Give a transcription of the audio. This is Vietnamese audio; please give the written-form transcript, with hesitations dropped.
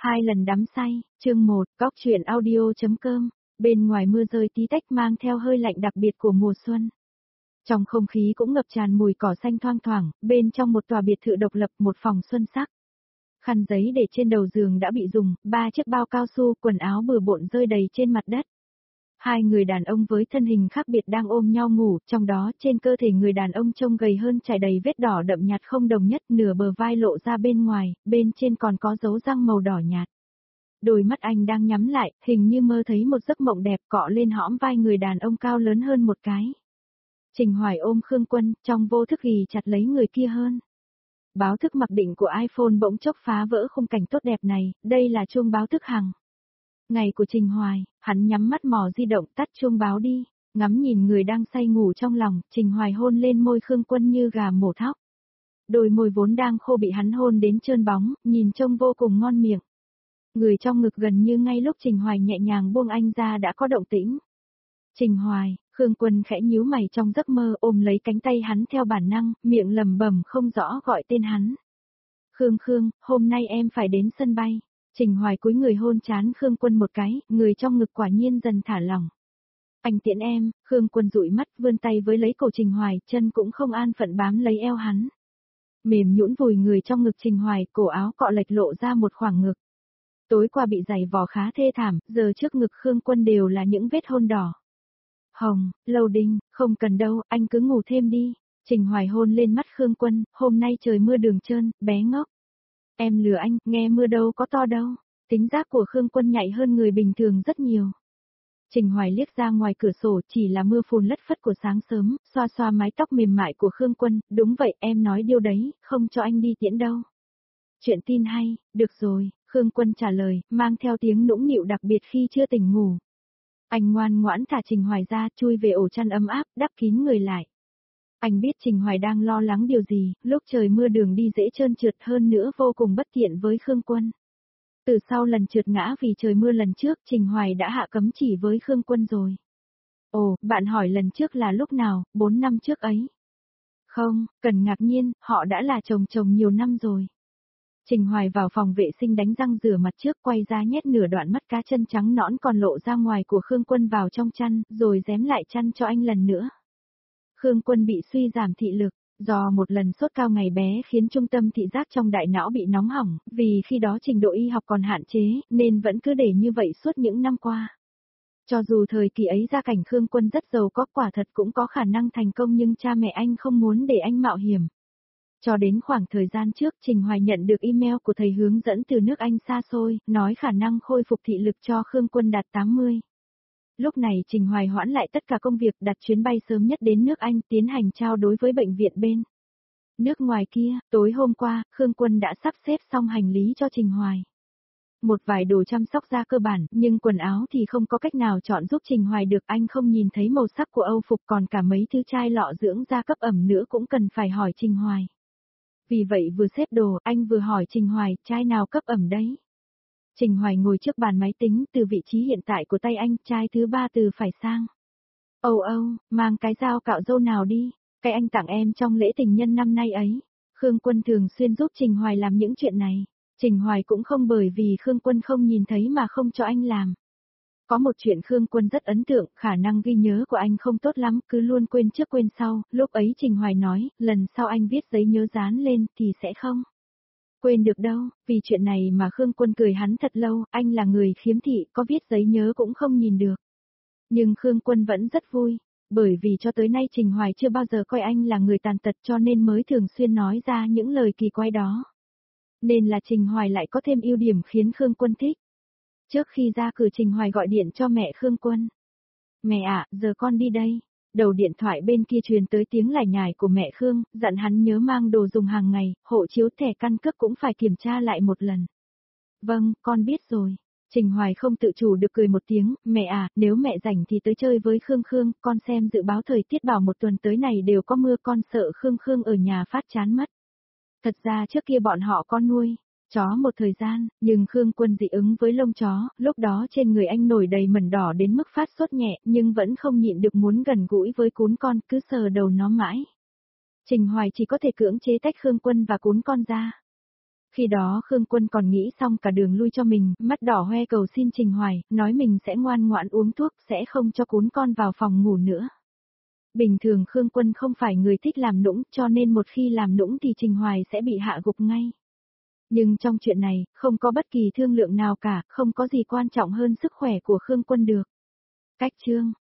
Hai lần đắm say, chương 1, cóc truyện audio.com, bên ngoài mưa rơi tí tách mang theo hơi lạnh đặc biệt của mùa xuân. Trong không khí cũng ngập tràn mùi cỏ xanh thoang thoảng, bên trong một tòa biệt thự độc lập một phòng xuân sắc. Khăn giấy để trên đầu giường đã bị dùng, 3 chiếc bao cao su, quần áo bừa bộn rơi đầy trên mặt đất. Hai người đàn ông với thân hình khác biệt đang ôm nhau ngủ, trong đó trên cơ thể người đàn ông trông gầy hơn trải đầy vết đỏ đậm nhạt không đồng nhất, nửa bờ vai lộ ra bên ngoài, bên trên còn có dấu răng màu đỏ nhạt. Đôi mắt anh đang nhắm lại, hình như mơ thấy một giấc mộng đẹp cọ lên hõm vai người đàn ông cao lớn hơn một cái. Trình Hoài ôm Khương Quân, trong vô thức ghì chặt lấy người kia hơn. Báo thức mặc định của iPhone bỗng chốc phá vỡ khung cảnh tốt đẹp này, đây là chuông báo thức hằng ngày của Trình Hoài, hắn nhắm mắt mò di động tắt chuông báo đi, ngắm nhìn người đang say ngủ trong lòng, Trình Hoài hôn lên môi Khương Quân như gà mổ thóc. Đôi môi vốn đang khô bị hắn hôn đến trơn bóng, nhìn trông vô cùng ngon miệng. Người trong ngực gần như ngay lúc Trình Hoài nhẹ nhàng buông anh ra đã có động tĩnh. Trình Hoài, Khương Quân khẽ nhíu mày trong giấc mơ ôm lấy cánh tay hắn theo bản năng, miệng lẩm bẩm không rõ gọi tên hắn. Khương, hôm nay em phải đến sân bay. Trình Hoài cúi người hôn trán Khương Quân một cái, người trong ngực quả nhiên dần thả lỏng. Anh tiễn em, Khương Quân dụi mắt vươn tay với lấy cổ Trình Hoài, chân cũng không an phận bám lấy eo hắn. Mềm nhũn vùi người trong ngực Trình Hoài, cổ áo cọ lệch lộ ra một khoảng ngực. Tối qua bị giày vò khá thê thảm, giờ trước ngực Khương Quân đều là những vết hôn đỏ. Hồng, loading, không cần đâu, anh cứ ngủ thêm đi. Trình Hoài hôn lên mắt Khương Quân, hôm nay trời mưa đường trơn, bé ngốc. Em lừa anh, nghe mưa đâu có to đâu. Tính giác của Khương Quân nhạy hơn người bình thường rất nhiều. Trình Hoài liếc ra ngoài cửa sổ chỉ là mưa phùn lất phất của sáng sớm, xoa xoa mái tóc mềm mại của Khương Quân, đúng vậy em nói điều đấy, không cho anh đi tiễn đâu. Chuyện tin hay, được rồi, Khương Quân trả lời, mang theo tiếng nũng nịu đặc biệt khi chưa tỉnh ngủ. Anh ngoan ngoãn thả Trình Hoài ra, chui về ổ chăn ấm áp, đắp kín người lại. Anh biết Trình Hoài đang lo lắng điều gì, lúc trời mưa đường đi dễ trơn trượt hơn nữa vô cùng bất tiện với Khương Quân. Từ sau lần trượt ngã vì trời mưa lần trước, Trình Hoài đã hạ cấm chỉ với Khương Quân rồi. Ồ, bạn hỏi lần trước là lúc nào, 4 năm trước ấy. Không, cần ngạc nhiên, họ đã là chồng nhiều năm rồi. Trình Hoài vào phòng vệ sinh đánh răng rửa mặt trước quay ra nhét nửa đoạn mắt cá chân trắng nõn còn lộ ra ngoài của Khương Quân vào trong chăn, rồi dém lại chăn cho anh lần nữa. Khương Quân bị suy giảm thị lực, do một lần sốt cao ngày bé khiến trung tâm thị giác trong đại não bị nóng hỏng, vì khi đó trình độ y học còn hạn chế, nên vẫn cứ để như vậy suốt những năm qua. Cho dù thời kỳ ấy gia cảnh Khương Quân rất giàu có quả thật cũng có khả năng thành công nhưng cha mẹ anh không muốn để anh mạo hiểm. Cho đến khoảng thời gian trước Trình Hoài nhận được email của thầy hướng dẫn từ nước Anh xa xôi, nói khả năng khôi phục thị lực cho Khương Quân đạt 80. Lúc này Trình Hoài hoãn lại tất cả công việc đặt chuyến bay sớm nhất đến nước Anh tiến hành trao đối với bệnh viện bên. Nước ngoài kia, tối hôm qua, Khương Quân đã sắp xếp xong hành lý cho Trình Hoài. Một vài đồ chăm sóc da cơ bản, nhưng quần áo thì không có cách nào chọn giúp Trình Hoài được, anh không nhìn thấy màu sắc của Âu phục còn cả mấy thứ chai lọ dưỡng da cấp ẩm nữa cũng cần phải hỏi Trình Hoài. Vì vậy vừa xếp đồ, anh vừa hỏi Trình Hoài, chai nào cấp ẩm đấy? Trình Hoài ngồi trước bàn máy tính, từ vị trí hiện tại của tay anh, chai thứ 3 từ phải sang. Âu, mang cái dao cạo râu nào đi, cái anh tặng em trong lễ tình nhân năm nay ấy. Khương Quân thường xuyên giúp Trình Hoài làm những chuyện này. Trình Hoài cũng không bởi vì Khương Quân không nhìn thấy mà không cho anh làm. Có một chuyện Khương Quân rất ấn tượng, khả năng ghi nhớ của anh không tốt lắm, cứ luôn quên trước quên sau, lúc ấy Trình Hoài nói, lần sau anh viết giấy nhớ dán lên thì sẽ không quên được đâu, vì chuyện này mà Khương Quân cười hắn thật lâu, anh là người khiếm thị, có viết giấy nhớ cũng không nhìn được. Nhưng Khương Quân vẫn rất vui, bởi vì cho tới nay Trình Hoài chưa bao giờ coi anh là người tàn tật cho nên mới thường xuyên nói ra những lời kỳ quái đó. Nên là Trình Hoài lại có thêm ưu điểm khiến Khương Quân thích. Trước khi ra cửa Trình Hoài gọi điện cho mẹ Khương Quân. Mẹ ạ, giờ con đi đây. Đầu điện thoại bên kia truyền tới tiếng lải nhải của mẹ Khương, dặn hắn nhớ mang đồ dùng hàng ngày, hộ chiếu thẻ căn cước cũng phải kiểm tra lại một lần. Vâng, con biết rồi. Trình Hoài không tự chủ được cười một tiếng, mẹ à, nếu mẹ rảnh thì tới chơi với Khương, con xem dự báo thời tiết bảo một tuần tới này đều có mưa, con sợ Khương ở nhà phát chán mất. Thật ra trước kia bọn họ có nuôi chó một thời gian, nhưng Khương Quân dị ứng với lông chó, lúc đó trên người anh nổi đầy mẩn đỏ đến mức phát sốt nhẹ, nhưng vẫn không nhịn được muốn gần gũi với cún con, cứ sờ đầu nó mãi. Trình Hoài chỉ có thể cưỡng chế tách Khương Quân và cún con ra. Khi đó Khương Quân còn nghĩ xong cả đường lui cho mình, mắt đỏ hoe cầu xin Trình Hoài, nói mình sẽ ngoan ngoãn uống thuốc, sẽ không cho cún con vào phòng ngủ nữa. Bình thường Khương Quân không phải người thích làm nũng, cho nên một khi làm nũng thì Trình Hoài sẽ bị hạ gục ngay. Nhưng trong chuyện này, không có bất kỳ thương lượng nào cả, không có gì quan trọng hơn sức khỏe của Khương Quân được. Cách chương